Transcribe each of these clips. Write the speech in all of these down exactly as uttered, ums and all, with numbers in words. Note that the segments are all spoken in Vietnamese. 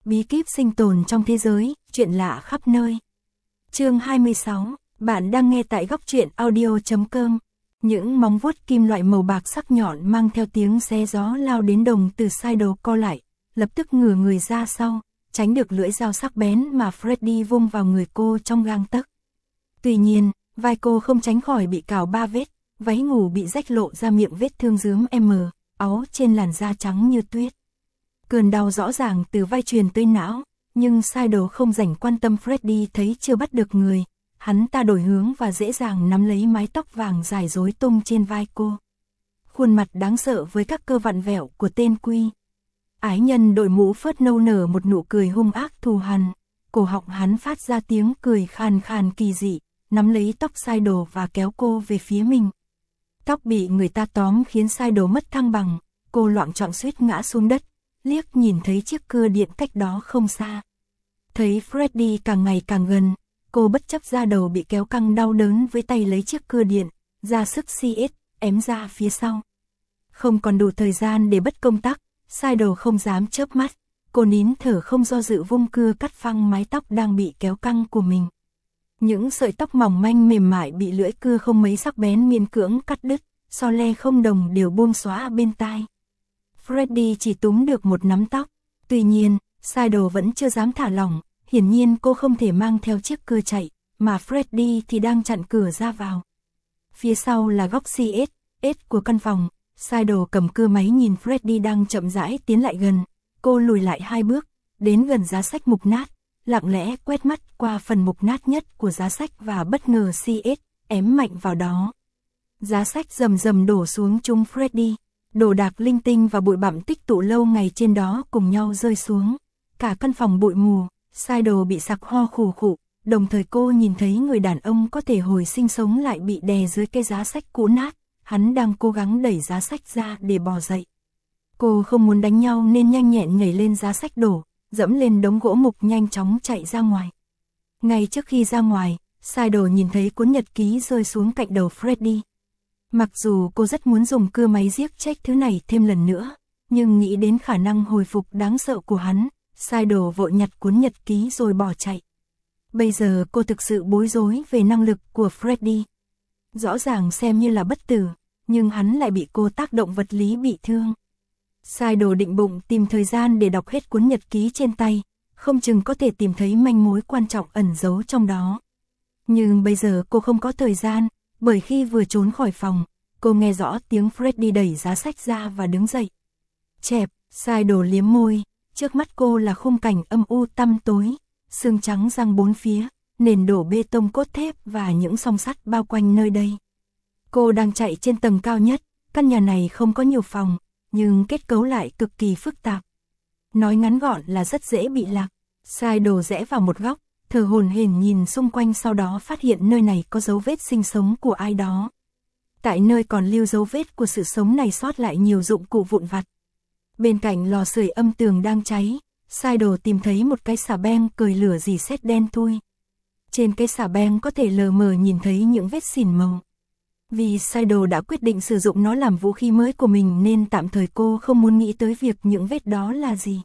Bí kíp sinh tồn trong thế giới, chuyện lạ khắp nơi. Chương hai mươi sáu, bạn đang nghe tại góc truyện audio chấm com. Những móng vuốt kim loại màu bạc sắc nhọn mang theo tiếng xé gió lao đến đồng từ Sydo co lại, lập tức ngửa người ra sau, tránh được lưỡi dao sắc bén mà Freddy vung vào người cô trong gang tấc. Tuy nhiên, vai cô không tránh khỏi bị cào ba vết, váy ngủ bị rách lộ ra miệng vết thương rướm M, áo trên làn da trắng như tuyết. Cơn đau rõ ràng từ vai truyền tới não, nhưng Sydo không rảnh quan tâm. Freddy thấy chưa bắt được người, hắn ta đổi hướng và dễ dàng nắm lấy mái tóc vàng dài rối tung trên vai cô. Khuôn mặt đáng sợ với các cơ vặn vẹo của tên Quy. Ái nhân đội mũ phớt nâu nở một nụ cười hung ác thù hằn, cổ họng hắn phát ra tiếng cười khàn khàn kỳ dị, nắm lấy tóc Sydo và kéo cô về phía mình. Tóc bị người ta tóm khiến Sydo mất thăng bằng, cô loạng choạng suýt ngã xuống đất, liếc nhìn thấy chiếc cưa điện cách đó không xa. Thấy Freddy càng ngày càng gần, cô bất chấp da đầu bị kéo căng đau đớn với tay lấy chiếc cưa điện, ra sức xê ét, ém ra phía sau. Không còn đủ thời gian để bất công tắc, Sydo không dám chớp mắt, cô nín thở không do dự vung cưa cắt phăng mái tóc đang bị kéo căng của mình. Những sợi tóc mỏng manh mềm mại bị lưỡi cưa không mấy sắc bén miễn cưỡng cắt đứt, so le không đồng đều buông xóa bên tai. Freddy chỉ túm được một nắm tóc, tuy nhiên, Sydo vẫn chưa dám thả lỏng, hiển nhiên cô không thể mang theo chiếc cưa chạy, mà Freddy thì đang chặn cửa ra vào. Phía sau là góc xê ét ét của căn phòng, Sydo cầm cưa máy nhìn Freddy đang chậm rãi tiến lại gần, cô lùi lại hai bước, đến gần giá sách mục nát, lặng lẽ quét mắt qua phần mục nát nhất của giá sách và bất ngờ xê ét ém mạnh vào đó. Giá sách rầm rầm đổ xuống trúng Freddy. Đồ đạc linh tinh và bụi bặm tích tụ lâu ngày trên đó cùng nhau rơi xuống. Cả căn phòng bụi mù, Sydo bị sặc ho khủ khụ, đồng thời cô nhìn thấy người đàn ông có thể hồi sinh sống lại bị đè dưới cái giá sách cũ nát, hắn đang cố gắng đẩy giá sách ra để bò dậy. Cô không muốn đánh nhau nên nhanh nhẹn nhảy lên giá sách đổ, dẫm lên đống gỗ mục nhanh chóng chạy ra ngoài. Ngay trước khi ra ngoài, Sydo nhìn thấy cuốn nhật ký rơi xuống cạnh đầu Freddy. Mặc dù cô rất muốn dùng cưa máy giết chết thứ này thêm lần nữa, nhưng nghĩ đến khả năng hồi phục đáng sợ của hắn, Sydo vội nhặt cuốn nhật ký rồi bỏ chạy. Bây giờ cô thực sự bối rối về năng lực của Freddy. Rõ ràng xem như là bất tử, nhưng hắn lại bị cô tác động vật lý bị thương. Sydo định bụng tìm thời gian để đọc hết cuốn nhật ký trên tay, không chừng có thể tìm thấy manh mối quan trọng ẩn giấu trong đó. Nhưng bây giờ cô không có thời gian, bởi khi vừa trốn khỏi phòng, cô nghe rõ tiếng Freddy đẩy giá sách ra và đứng dậy. Chẹp, Sydo liếm môi, trước mắt cô là khung cảnh âm u tăm tối, xương trắng răng bốn phía, nền đổ bê tông cốt thép và những song sắt bao quanh nơi đây. Cô đang chạy trên tầng cao nhất, căn nhà này không có nhiều phòng, nhưng kết cấu lại cực kỳ phức tạp. Nói ngắn gọn là rất dễ bị lạc. Sydo rẽ vào một góc, thở hổn hển nhìn xung quanh, sau đó phát hiện nơi này có dấu vết sinh sống của ai đó. Tại nơi còn lưu dấu vết của sự sống này sót lại nhiều dụng cụ vụn vặt. Bên cạnh lò sưởi âm tường đang cháy, Sydo tìm thấy một cái xà beng cời lửa rỉ sét đen thui. Trên cái xà beng có thể lờ mờ nhìn thấy những vết xỉn màu. Vì Sydo đã quyết định sử dụng nó làm vũ khí mới của mình nên tạm thời cô không muốn nghĩ tới việc những vết đó là gì.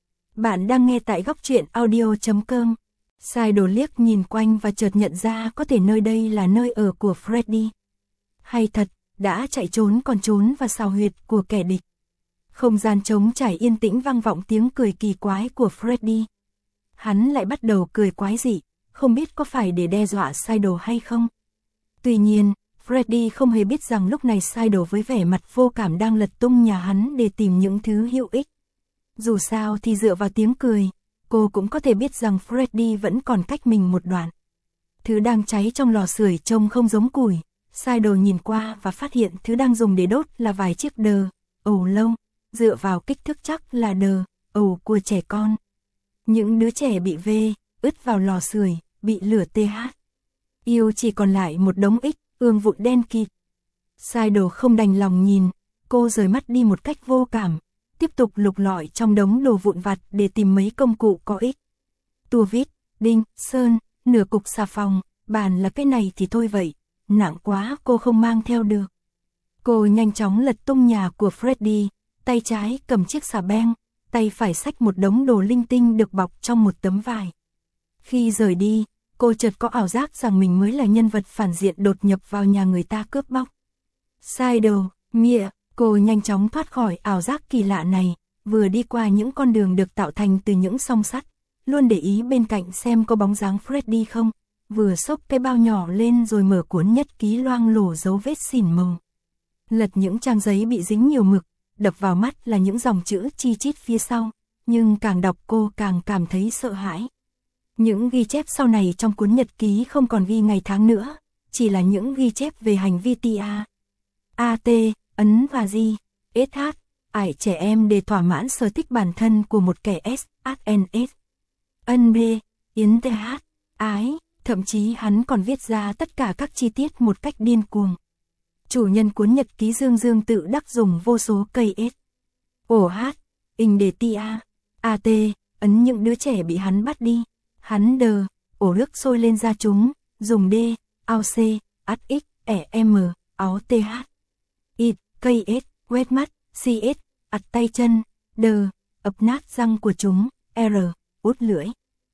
Bạn đang nghe tại góc truyện audio chấm com. Sydo liếc nhìn quanh và chợt nhận ra có thể nơi đây là nơi ở của Freddy. Hay thật, đã chạy trốn còn trốn vào xào huyệt của kẻ địch. Không gian trống trải yên tĩnh vang vọng tiếng cười kỳ quái của Freddy. Hắn lại bắt đầu cười quái dị, không biết có phải để đe dọa Sydo hay không. Tuy nhiên, Freddy không hề biết rằng lúc này Sydo với vẻ mặt vô cảm đang lật tung nhà hắn để tìm những thứ hữu ích. Dù sao thì dựa vào tiếng cười, cô cũng có thể biết rằng Freddy vẫn còn cách mình một đoạn. Thứ đang cháy trong lò sưởi trông không giống củi. Sydo nhìn qua và phát hiện thứ đang dùng để đốt là vài chiếc đờ, ẩu lâu, dựa vào kích thước chắc là đờ, ẩu của trẻ con. Những đứa trẻ bị vê, ứt vào lò sưởi, bị lửa tê hát. Yêu chỉ còn lại một đống ích, ương vụn đen kịt. Sydo không đành lòng nhìn, cô rời mắt đi một cách vô cảm, tiếp tục lục lọi trong đống đồ vụn vặt để tìm mấy công cụ có ích. Tua vít, đinh, sơn, nửa cục xà phòng, bàn là cái này thì thôi vậy. Nặng quá cô không mang theo được. Cô nhanh chóng lật tung nhà của Freddy, tay trái cầm chiếc xà beng, tay phải xách một đống đồ linh tinh được bọc trong một tấm vải. Khi rời đi, cô chợt có ảo giác rằng mình mới là nhân vật phản diện đột nhập vào nhà người ta cướp bóc. Sai đồ, mịa, cô nhanh chóng thoát khỏi ảo giác kỳ lạ này, vừa đi qua những con đường được tạo thành từ những song sắt, luôn để ý bên cạnh xem có bóng dáng Freddy không, vừa xốc cái bao nhỏ lên rồi mở cuốn nhật ký loang lổ dấu vết xỉn màu. Lật những trang giấy bị dính nhiều mực, đập vào mắt là những dòng chữ chi chít phía sau, nhưng càng đọc cô càng cảm thấy sợ hãi. Những ghi chép sau này trong cuốn nhật ký không còn ghi ngày tháng nữa, chỉ là những ghi chép về hành vi tê a, a tê, ấn và di, ét hát, ải trẻ em để thỏa mãn sở thích bản thân của một kẻ S, hát en ét, ân B, yến tê hát, ái, thậm chí hắn còn viết ra tất cả các chi tiết một cách điên cuồng. Chủ nhân cuốn nhật ký Dương Dương tự đắc dùng vô số cây S, ổ hát, in để tê a, a tê, ấn những đứa trẻ bị hắn bắt đi. Hắn đờ, ổ nước sôi lên ra chúng, dùng D, ao C, át X, ẻ M, áo TH, ít, cây S, quét mắt, xê ét, ặt tay chân, đờ, ập nát răng của chúng, R, út lưỡi.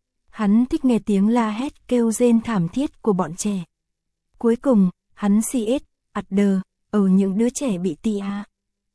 Hắn thích nghe tiếng la hét kêu rên thảm thiết của bọn trẻ. Cuối cùng, hắn xê ét, ặt đờ, ở những đứa trẻ bị tê a,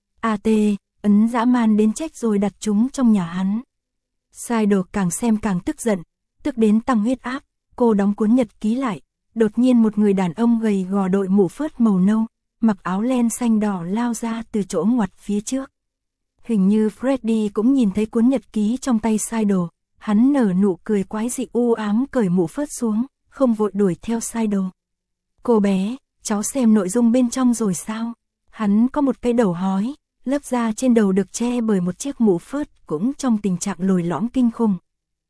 a tê, ấn dã man đến chết rồi đặt chúng trong nhà hắn. Sai đồ càng xem càng tức giận, tức đến tăng huyết áp, cô đóng cuốn nhật ký lại, đột nhiên một người đàn ông gầy gò đội mũ phớt màu nâu, mặc áo len xanh đỏ lao ra từ chỗ ngoặt phía trước. Hình như Freddy cũng nhìn thấy cuốn nhật ký trong tay sai đồ, hắn nở nụ cười quái dị u ám cởi mũ phớt xuống, không vội đuổi theo sai đồ. Cô bé, cháu xem nội dung bên trong rồi sao? Hắn có một cái đầu hói, lớp da trên đầu được che bởi một chiếc mũ phớt cũng trong tình trạng lồi lõm kinh khủng.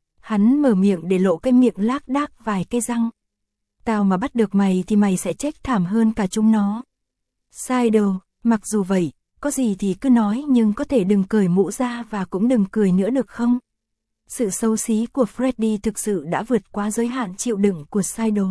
Hắn mở miệng để lộ cái miệng lác đác vài cái răng. Tao mà bắt được mày thì mày sẽ chết thảm hơn cả chúng nó. Sai đồ, mặc dù vậy, có gì thì cứ nói nhưng có thể đừng cởi mũ ra và cũng đừng cười nữa được không? Sự xấu xí của Freddy thực sự đã vượt quá giới hạn chịu đựng của sai đồ.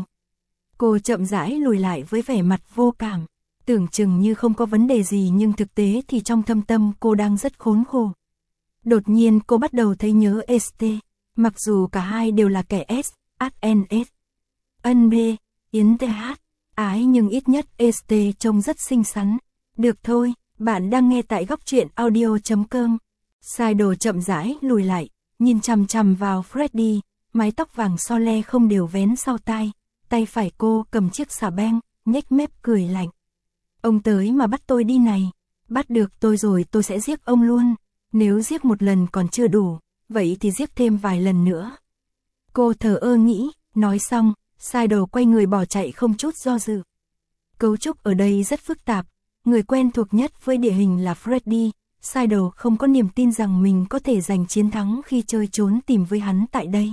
Cô chậm rãi lùi lại với vẻ mặt vô cảm, tưởng chừng như không có vấn đề gì nhưng thực tế thì trong thâm tâm cô đang rất khốn khổ. Đột nhiên cô bắt đầu thấy nhớ ét tê. Mặc dù cả hai đều là kẻ S, hát en ét, ân B, yến tê hát, ái nhưng ít nhất ét tê trông rất xinh xắn. Được thôi, bạn đang nghe tại góc truyện audio chấm com. Sai đồ chậm rãi lùi lại, nhìn chằm chằm vào Freddy, mái tóc vàng so le không đều vén sau tai, tay phải cô cầm chiếc xà beng, nhếch mép cười lạnh. Ông tới mà bắt tôi đi này, bắt được tôi rồi tôi sẽ giết ông luôn, nếu giết một lần còn chưa đủ. Vậy thì giết thêm vài lần nữa. Cô thờ ơ nghĩ, nói xong, sai đồ quay người bỏ chạy không chút do dự. Cấu trúc ở đây rất phức tạp, người quen thuộc nhất với địa hình là Freddy, sai đồ không có niềm tin rằng mình có thể giành chiến thắng khi chơi trốn tìm với hắn tại đây.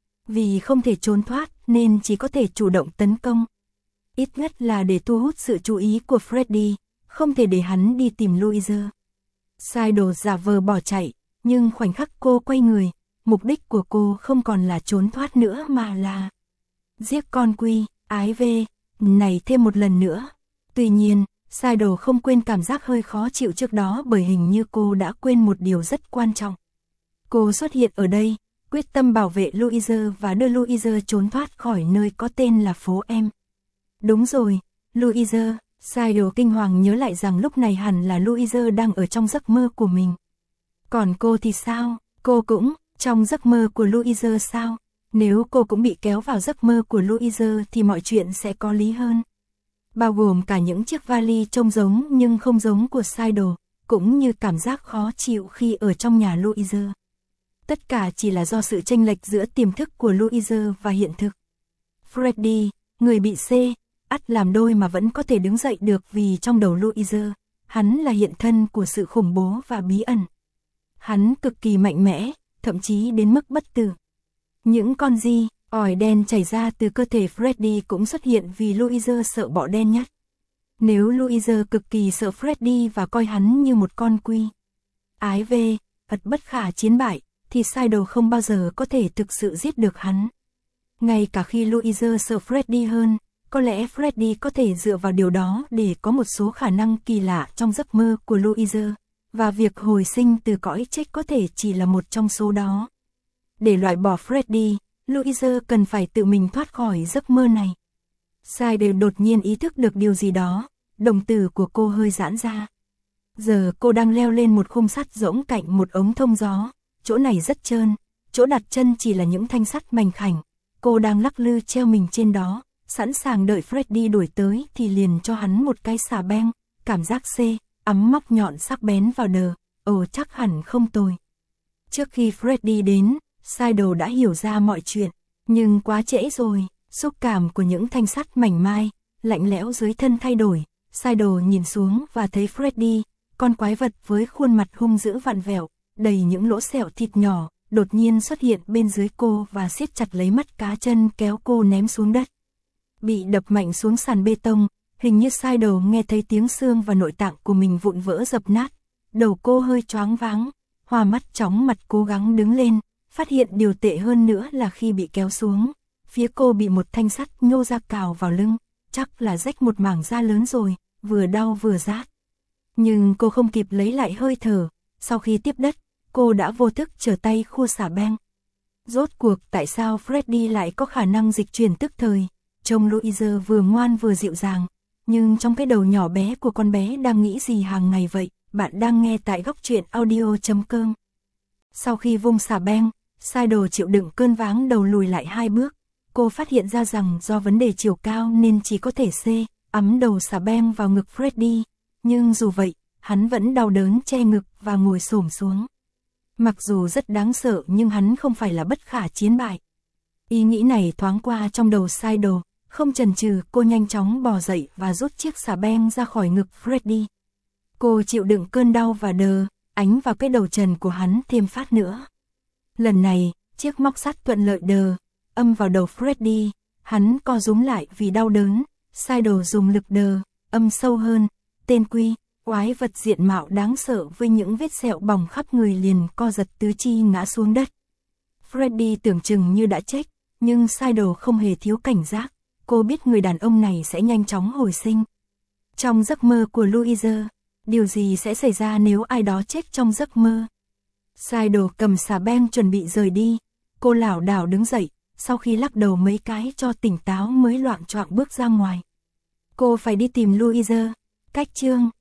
Vì không thể trốn thoát nên chỉ có thể chủ động tấn công. Ít nhất là để thu hút sự chú ý của Freddy, không thể để hắn đi tìm Louise. Sai đồ giả vờ bỏ chạy. Nhưng khoảnh khắc cô quay người, mục đích của cô không còn là trốn thoát nữa mà là giết con Quy, ái về, này thêm một lần nữa. Tuy nhiên, sai đồ không quên cảm giác hơi khó chịu trước đó bởi hình như cô đã quên một điều rất quan trọng. Cô xuất hiện ở đây, quyết tâm bảo vệ Louise và đưa Louise trốn thoát khỏi nơi có tên là phố em. Đúng rồi, Louise, sai đồ kinh hoàng nhớ lại rằng lúc này hẳn là Louise đang ở trong giấc mơ của mình. Còn cô thì sao? Cô cũng trong giấc mơ của Louise sao? Nếu cô cũng bị kéo vào giấc mơ của Louise thì mọi chuyện sẽ có lý hơn. Bao gồm cả những chiếc vali trông giống nhưng không giống của sai đồ, cũng như cảm giác khó chịu khi ở trong nhà Louise. Tất cả chỉ là do sự chênh lệch giữa tiềm thức của Louise và hiện thực. Freddy, người bị C, ắt làm đôi mà vẫn có thể đứng dậy được vì trong đầu Louise, hắn là hiện thân của sự khủng bố và bí ẩn. Hắn cực kỳ mạnh mẽ, thậm chí đến mức bất tử. Những con di, ỏi đen chảy ra từ cơ thể Freddy cũng xuất hiện vì Louise sợ bọ đen nhất. Nếu Louise cực kỳ sợ Freddy và coi hắn như một con quy, ái về, ật bất khả chiến bại, thì sai đồ không bao giờ có thể thực sự giết được hắn. Ngay cả khi Louise sợ Freddy hơn, có lẽ Freddy có thể dựa vào điều đó để có một số khả năng kỳ lạ trong giấc mơ của Louise, và việc hồi sinh từ cõi chết có thể chỉ là một trong số đó. Để loại bỏ Freddy, Louise cần phải tự mình thoát khỏi giấc mơ này. Sider đột nhiên ý thức được điều gì đó, đồng tử của cô hơi giãn ra. Giờ cô đang leo lên một khung sắt rỗng cạnh một ống thông gió, chỗ này rất trơn, chỗ đặt chân chỉ là những thanh sắt mảnh khảnh. Cô đang lắc lư treo mình trên đó, sẵn sàng đợi Freddy đuổi tới thì liền cho hắn một cái xà beng, cảm giác xê, ấm móc nhọn sắc bén vào đờ, ồ chắc hẳn không tồi. Trước khi Freddy đến, Sider đã hiểu ra mọi chuyện, nhưng quá trễ rồi, xúc cảm của những thanh sắt mảnh mai, lạnh lẽo dưới thân thay đổi. Sider nhìn xuống và thấy Freddy, con quái vật với khuôn mặt hung dữ vặn vẹo, đầy những lỗ sẹo thịt nhỏ, đột nhiên xuất hiện bên dưới cô và siết chặt lấy mắt cá chân kéo cô ném xuống đất. Bị đập mạnh xuống sàn bê tông, hình như Sider nghe thấy tiếng xương và nội tạng của mình vụn vỡ dập nát. Đầu cô hơi choáng váng, hoa mắt chóng mặt cố gắng đứng lên, phát hiện điều tệ hơn nữa là khi bị kéo xuống, phía cô bị một thanh sắt nhô ra cào vào lưng, chắc là rách một mảng da lớn rồi, vừa đau vừa rát. Nhưng cô không kịp lấy lại hơi thở, sau khi tiếp đất, cô đã vô thức trở tay khua xà beng. Rốt cuộc tại sao Freddy lại có khả năng dịch chuyển tức thời? Trông Louise vừa ngoan vừa dịu dàng, nhưng trong cái đầu nhỏ bé của con bé đang nghĩ gì hàng ngày vậy? Bạn đang nghe tại góc truyện audio chấm com. Sau khi vung xà beng, Sider chịu đựng cơn váng đầu lùi lại hai bước. Cô phát hiện ra rằng do vấn đề chiều cao nên chỉ có thể xê, ấm đầu xà beng vào ngực Freddy. Nhưng dù vậy, hắn vẫn đau đớn che ngực và ngồi xổm xuống. Mặc dù rất đáng sợ nhưng hắn không phải là bất khả chiến bại. Ý nghĩ này thoáng qua trong đầu Sider, không chần chừ cô nhanh chóng bò dậy và rút chiếc xà beng ra khỏi ngực Freddy. Cô chịu đựng cơn đau và đờ, ánh vào cái đầu trần của hắn thêm phát nữa. Lần này, chiếc móc sắt thuận lợi đờ, âm vào đầu Freddy, hắn co rúm lại vì đau đớn. Sider dùng lực đờ, âm sâu hơn, tên Quy, quái vật diện mạo đáng sợ với những vết sẹo bỏng khắp người liền co giật tứ chi ngã xuống đất. Freddy tưởng chừng như đã chết, nhưng Sider không hề thiếu cảnh giác, cô biết người đàn ông này sẽ nhanh chóng hồi sinh. Trong giấc mơ của Louise, điều gì sẽ xảy ra nếu ai đó chết trong giấc mơ? Sider cầm xà beng chuẩn bị rời đi, cô lảo đảo đứng dậy, sau khi lắc đầu mấy cái cho tỉnh táo mới loạng choạng bước ra ngoài. Cô phải đi tìm Louise. Cách chương